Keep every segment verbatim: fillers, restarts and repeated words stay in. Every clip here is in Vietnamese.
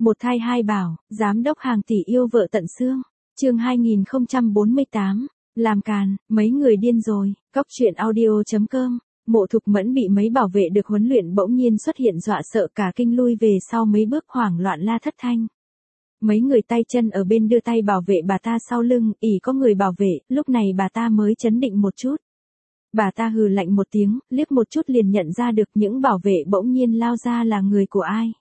Một thai hai bảo, giám đốc hàng tỷ yêu vợ tận xương. Chương hai nghìn không trăm bốn mươi tám, làm càn, mấy người điên rồi. Cóc truyện audio chấm com. Mộ Thục Mẫn bị mấy bảo vệ được huấn luyện bỗng nhiên xuất hiện dọa sợ cả kinh lui về sau mấy bước hoảng loạn la thất thanh. Mấy người tay chân ở bên đưa tay bảo vệ bà ta sau lưng, ỷ có người bảo vệ, lúc này bà ta mới chấn định một chút. Bà ta hừ lạnh một tiếng, liếc một chút liền nhận ra được những bảo vệ bỗng nhiên lao ra là người của ai.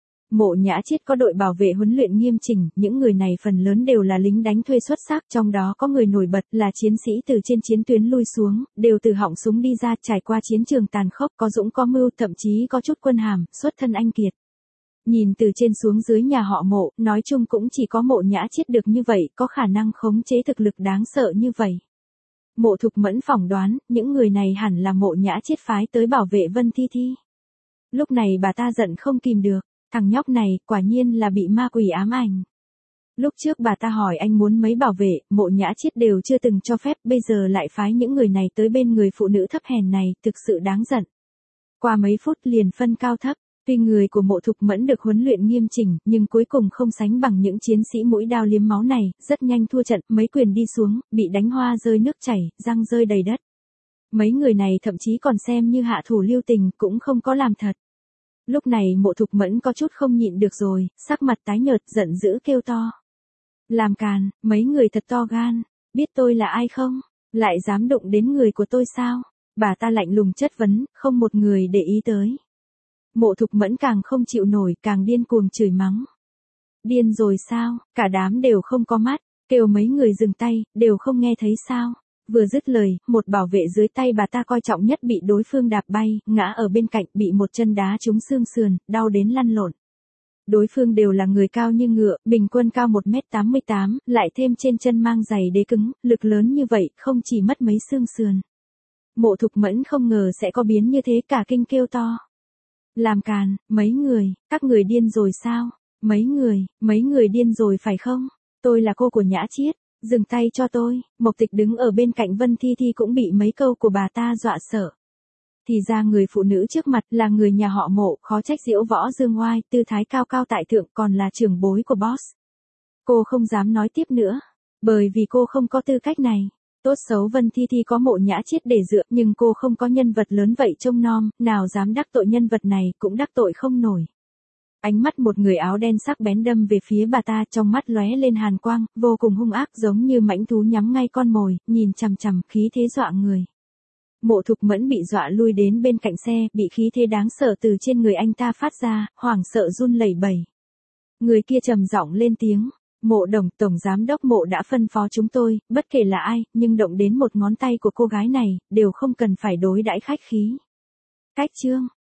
Mộ Nhã Chiết có đội bảo vệ huấn luyện nghiêm chỉnh, những người này phần lớn đều là lính đánh thuê xuất sắc, trong đó có người nổi bật là chiến sĩ từ trên chiến tuyến lui xuống, đều từ họng súng đi ra trải qua chiến trường tàn khốc, có dũng có mưu, thậm chí có chút quân hàm, xuất thân anh kiệt. Nhìn từ trên xuống dưới nhà họ Mộ, nói chung cũng chỉ có Mộ Nhã Chiết được như vậy, có khả năng khống chế thực lực đáng sợ như vậy. Mộ Thục Mẫn phỏng đoán, những người này hẳn là Mộ Nhã Chiết phái tới bảo vệ Vân Thi Thi. Lúc này bà ta giận không kìm được. Thằng nhóc này, quả nhiên là bị ma quỷ ám ảnh. Lúc trước bà ta hỏi anh muốn mấy bảo vệ, Mộ Nhã Chiết đều chưa từng cho phép, bây giờ lại phái những người này tới bên người phụ nữ thấp hèn này, thực sự đáng giận. Qua mấy phút liền phân cao thấp, tuy người của Mộ Thục Mẫn được huấn luyện nghiêm chỉnh, nhưng cuối cùng không sánh bằng những chiến sĩ mũi đao liếm máu này, rất nhanh thua trận, mấy quyền đi xuống, bị đánh hoa rơi nước chảy, răng rơi đầy đất. Mấy người này thậm chí còn xem như hạ thủ lưu tình, cũng không có làm thật. Lúc này Mộ Thục Mẫn có chút không nhịn được rồi, sắc mặt tái nhợt, giận dữ kêu to. Làm càn, mấy người thật to gan, biết tôi là ai không? Lại dám đụng đến người của tôi sao? Bà ta lạnh lùng chất vấn, không một người để ý tới. Mộ Thục Mẫn càng không chịu nổi, càng điên cuồng chửi mắng. Điên rồi sao? Cả đám đều không có mắt, kêu mấy người dừng tay, đều không nghe thấy sao? Vừa dứt lời, một bảo vệ dưới tay bà ta coi trọng nhất bị đối phương đạp bay, ngã ở bên cạnh, bị một chân đá trúng xương sườn, đau đến lăn lộn. Đối phương đều là người cao như ngựa, bình quân cao một mét tám mươi tám, lại thêm trên chân mang giày đế cứng, lực lớn như vậy, không chỉ mất mấy xương sườn. Mộ Thục Mẫn không ngờ sẽ có biến như thế, cả kinh kêu to. Làm càn, mấy người, các người điên rồi sao? Mấy người, mấy người điên rồi phải không? Tôi là cô của Nhã Chiết. Dừng tay cho tôi. Mộc Tịch đứng ở bên cạnh Vân Thi Thi cũng bị mấy câu của bà ta dọa sợ. Thì ra người phụ nữ trước mặt là người nhà họ Mộ, khó trách diễu võ dương oai, tư thái cao cao tại thượng, còn là trưởng bối của boss. Cô không dám nói tiếp nữa, bởi vì cô không có tư cách này. Tốt xấu Vân Thi Thi có Mộ Nhã Chiết để dựa, nhưng cô không có nhân vật lớn vậy trông nom, nào dám đắc tội nhân vật này, cũng đắc tội không nổi. Ánh mắt một người áo đen sắc bén đâm về phía bà ta, trong mắt lóe lên hàn quang, vô cùng hung ác, giống như mãnh thú nhắm ngay con mồi, nhìn chằm chằm, khí thế dọa người. Mộ Thục Mẫn bị dọa lui đến bên cạnh xe, bị khí thế đáng sợ từ trên người anh ta phát ra, hoảng sợ run lẩy bẩy. Người kia trầm giọng lên tiếng, Mộ Đồng, tổng giám đốc Mộ đã phân phó chúng tôi, bất kể là ai, nhưng động đến một ngón tay của cô gái này, đều không cần phải đối đãi khách khí. Cách chương